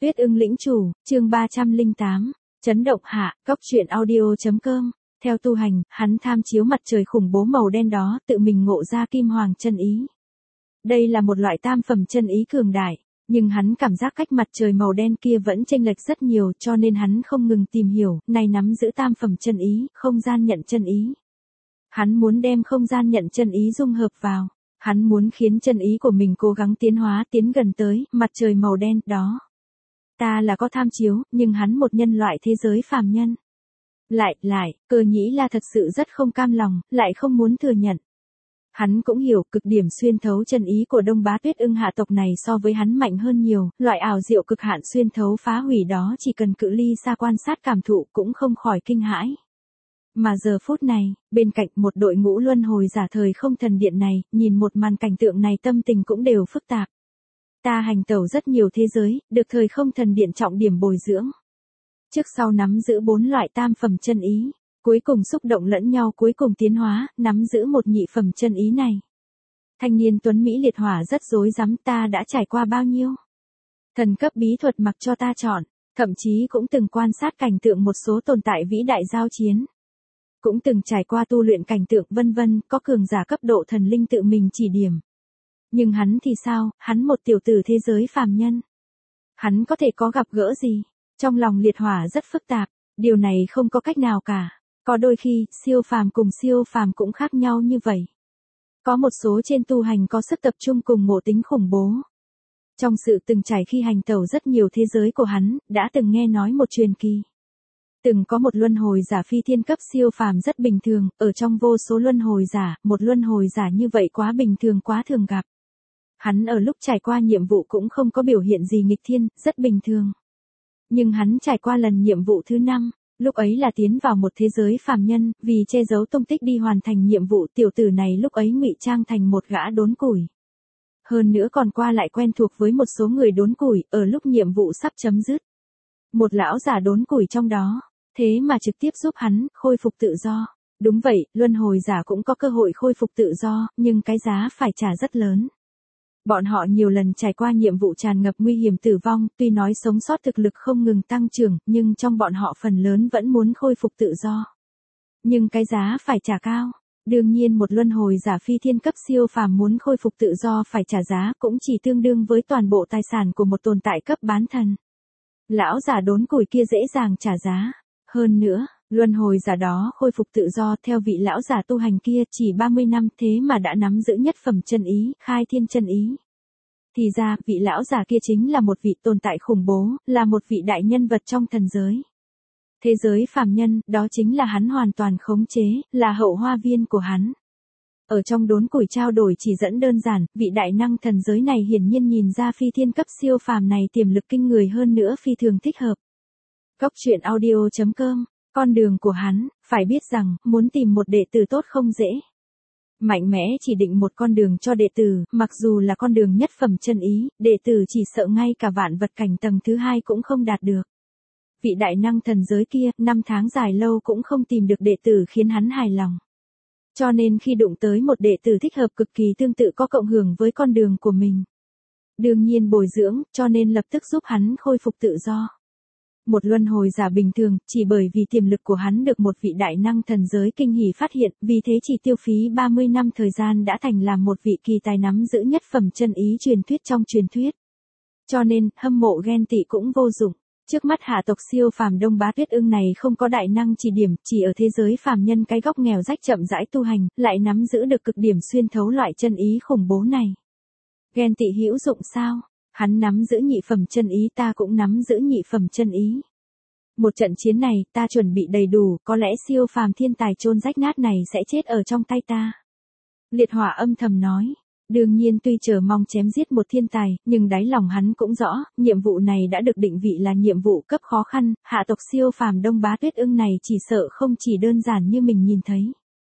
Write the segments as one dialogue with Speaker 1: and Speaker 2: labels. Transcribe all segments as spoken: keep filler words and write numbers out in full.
Speaker 1: Tuyết ưng lĩnh chủ, chương ba trăm lẻ tám, chấn động hạ, cóc truyện audio.com. Theo tu hành, hắn tham chiếu mặt trời khủng bố màu đen đó, tự mình ngộ ra kim hoàng chân ý. Đây là một loại tam phẩm chân ý cường đại, nhưng hắn cảm giác cách mặt trời màu đen kia vẫn chênh lệch rất nhiều, cho nên hắn không ngừng tìm hiểu, này nắm giữ tam phẩm chân ý, không gian nhận chân ý. Hắn muốn đem không gian nhận chân ý dung hợp vào, hắn muốn khiến chân ý của mình cố gắng tiến hóa tiến gần tới mặt trời màu đen đó. Ta là có tham chiếu, nhưng hắn một nhân loại thế giới phàm nhân. Lại, lại, Cơ Nhĩ La thật sự rất không cam lòng, lại không muốn thừa nhận. Hắn cũng hiểu cực điểm xuyên thấu chân ý của Đông Bá Tuyết ưng hạ tộc này so với hắn mạnh hơn nhiều, loại ảo diệu cực hạn xuyên thấu phá hủy đó chỉ cần cự ly xa quan sát cảm thụ cũng không khỏi kinh hãi. Mà giờ phút này, bên cạnh một đội ngũ luân hồi giả thời không thần điện này, nhìn một màn cảnh tượng này tâm tình cũng đều phức tạp. Ta hành tẩu rất nhiều thế giới, được thời không thần điện trọng điểm bồi dưỡng. Trước sau nắm giữ bốn loại tam phẩm chân ý, cuối cùng xúc động lẫn nhau cuối cùng tiến hóa, nắm giữ một nhị phẩm chân ý này. Thanh niên tuấn Mỹ liệt hỏa rất rối rắm, ta đã trải qua bao nhiêu thần cấp bí thuật mặc cho ta chọn, thậm chí cũng từng quan sát cảnh tượng một số tồn tại vĩ đại giao chiến. Cũng từng trải qua tu luyện cảnh tượng vân vân, có cường giả cấp độ thần linh tự mình chỉ điểm. Nhưng hắn thì sao, hắn một tiểu tử thế giới phàm nhân. Hắn có thể có gặp gỡ gì? Trong lòng liệt hỏa rất phức tạp, điều này không có cách nào cả. Có đôi khi, siêu phàm cùng siêu phàm cũng khác nhau như vậy. Có một số trên tu hành có sức tập trung cùng ngộ tính khủng bố. Trong sự từng trải khi hành tẩu rất nhiều thế giới của hắn, đã từng nghe nói một truyền kỳ. Từng có một luân hồi giả phi thiên cấp siêu phàm rất bình thường, ở trong vô số luân hồi giả, một luân hồi giả như vậy quá bình thường quá thường gặp. Hắn ở lúc trải qua nhiệm vụ cũng không có biểu hiện gì nghịch thiên, rất bình thường. Nhưng hắn trải qua lần nhiệm vụ thứ năm, lúc ấy là tiến vào một thế giới phàm nhân, vì che giấu tung tích đi hoàn thành nhiệm vụ, tiểu tử này lúc ấy ngụy trang thành một gã đốn củi. Hơn nữa còn qua lại quen thuộc với một số người đốn củi, ở lúc nhiệm vụ sắp chấm dứt. Một lão giả đốn củi trong đó, thế mà trực tiếp giúp hắn khôi phục tự do. Đúng vậy, luân hồi giả cũng có cơ hội khôi phục tự do, nhưng cái giá phải trả rất lớn. Bọn họ nhiều lần trải qua nhiệm vụ tràn ngập nguy hiểm tử vong, tuy nói sống sót thực lực không ngừng tăng trưởng, nhưng trong bọn họ phần lớn vẫn muốn khôi phục tự do. Nhưng cái giá phải trả cao. Đương nhiên một luân hồi giả phi thiên cấp siêu phàm muốn khôi phục tự do phải trả giá cũng chỉ tương đương với toàn bộ tài sản của một tồn tại cấp bán thần. Lão giả đốn củi kia dễ dàng trả giá. Hơn nữa, luân hồi giả đó khôi phục tự do theo vị lão giả tu hành kia chỉ ba mươi năm thế mà đã nắm giữ nhất phẩm chân ý, khai thiên chân ý. Thì ra, vị lão giả kia chính là một vị tồn tại khủng bố, là một vị đại nhân vật trong thần giới. Thế giới phàm nhân, đó chính là hắn hoàn toàn khống chế, là hậu hoa viên của hắn. Ở trong đốn củi trao đổi chỉ dẫn đơn giản, vị đại năng thần giới này hiển nhiên nhìn ra phi thiên cấp siêu phàm này tiềm lực kinh người hơn nữa phi thường thích hợp. Cóc truyện audio.com, con đường của hắn, phải biết rằng, muốn tìm một đệ tử tốt không dễ. Mạnh mẽ chỉ định một con đường cho đệ tử, mặc dù là con đường nhất phẩm chân ý, đệ tử chỉ sợ ngay cả vạn vật cảnh tầng thứ hai cũng không đạt được. Vị đại năng thần giới kia, năm tháng dài lâu cũng không tìm được đệ tử khiến hắn hài lòng. Cho nên khi đụng tới một đệ tử thích hợp cực kỳ tương tự có cộng hưởng với con đường của mình. Đương nhiên bồi dưỡng, cho nên lập tức giúp hắn khôi phục tự do. Một luân hồi giả bình thường, chỉ bởi vì tiềm lực của hắn được một vị đại năng thần giới kinh hỉ phát hiện, vì thế chỉ tiêu phí ba mươi năm thời gian đã thành làm một vị kỳ tài nắm giữ nhất phẩm chân ý truyền thuyết trong truyền thuyết. Cho nên, hâm mộ ghen tị cũng vô dụng. Trước mắt hạ tộc siêu phàm Đông Bá Tuyết ưng này không có đại năng chỉ điểm, chỉ ở thế giới phàm nhân cái góc nghèo rách chậm rãi tu hành, lại nắm giữ được cực điểm xuyên thấu loại chân ý khủng bố này. Ghen tị hữu dụng sao? Hắn nắm giữ nhị phẩm chân ý, ta cũng nắm giữ nhị phẩm chân ý. Một trận chiến này, ta chuẩn bị đầy đủ, có lẽ siêu phàm thiên tài chôn rách nát này sẽ chết ở trong tay ta. Liệt hỏa âm thầm nói. Đương nhiên tuy chờ mong chém giết một thiên tài, nhưng đáy lòng hắn cũng rõ, nhiệm vụ này đã được định vị là nhiệm vụ cấp khó khăn, hạ tộc siêu phàm Đông Bá Tuyết ưng này chỉ sợ không chỉ đơn giản như mình nhìn thấy.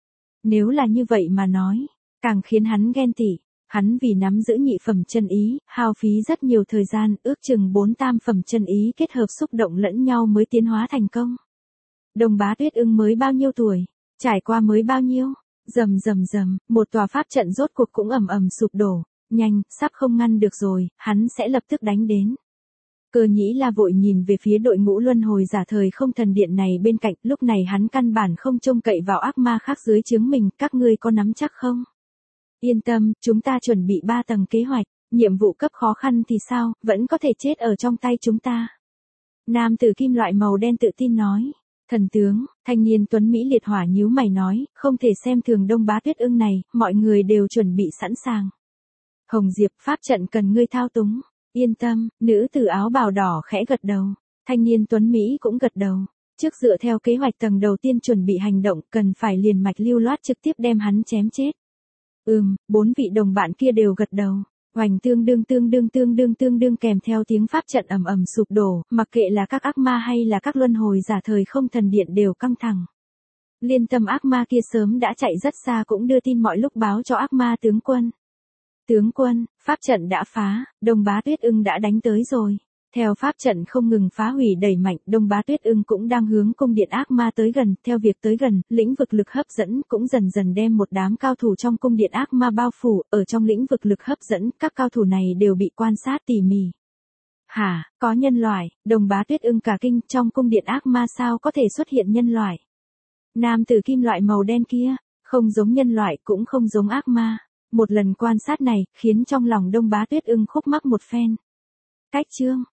Speaker 1: Nếu là như vậy mà nói, càng khiến hắn ghen tị. Hắn vì nắm giữ nhị phẩm chân ý, hao phí rất nhiều thời gian, ước chừng bốn tam phẩm chân ý kết hợp xúc động lẫn nhau mới tiến hóa thành công. Đông Bá Tuyết ưng mới bao nhiêu tuổi? Trải qua mới bao nhiêu? Rầm rầm rầm, một tòa pháp trận rốt cuộc cũng ầm ầm sụp đổ, nhanh, sắp không ngăn được rồi, hắn sẽ lập tức đánh đến. Cơ Nhĩ La vội nhìn về phía đội ngũ luân hồi giả thời không thần điện này bên cạnh, lúc này hắn căn bản không trông cậy vào ác ma khác dưới trướng mình, các ngươi có nắm chắc không? Yên tâm, chúng ta chuẩn bị ba tầng kế hoạch, nhiệm vụ cấp khó khăn thì sao, vẫn có thể chết ở trong tay chúng ta. Nam tử kim loại màu đen tự tin nói. Thần tướng, thanh niên tuấn Mỹ liệt hỏa nhíu mày nói, không thể xem thường Đông Bá Tuyết Ưng này, mọi người đều chuẩn bị sẵn sàng. Hồng Diệp, pháp trận cần ngươi thao túng. Yên tâm, nữ tử áo bào đỏ khẽ gật đầu. Thanh niên tuấn Mỹ cũng gật đầu. Trước dựa theo kế hoạch tầng đầu tiên chuẩn bị hành động, cần phải liền mạch lưu loát trực tiếp đem hắn chém chết. Ừm, bốn vị đồng bạn kia đều gật đầu. Hoành tương đương tương đương tương đương tương đương kèm theo tiếng pháp trận ầm ầm sụp đổ, mặc kệ là các ác ma hay là các luân hồi giả thời không thần điện đều căng thẳng. Liên Tâm ác ma kia sớm đã chạy rất xa cũng đưa tin mọi lúc báo cho ác ma tướng quân. Tướng quân, pháp trận đã phá, Đông Bá Tuyết Ưng đã đánh tới rồi. Theo pháp trận không ngừng phá hủy đẩy mạnh, Đông Bá Tuyết Ưng cũng đang hướng cung điện ác ma tới gần, theo việc tới gần, lĩnh vực lực hấp dẫn cũng dần dần đem một đám cao thủ trong cung điện ác ma bao phủ, ở trong lĩnh vực lực hấp dẫn, các cao thủ này đều bị quan sát tỉ mỉ. Hả, có nhân loại, Đông Bá Tuyết Ưng cả kinh, trong cung điện ác ma sao có thể xuất hiện nhân loại? Nam tử kim loại màu đen kia, không giống nhân loại cũng không giống ác ma. Một lần quan sát này, khiến trong lòng Đông Bá Tuyết Ưng khúc mắc một phen. Cách chương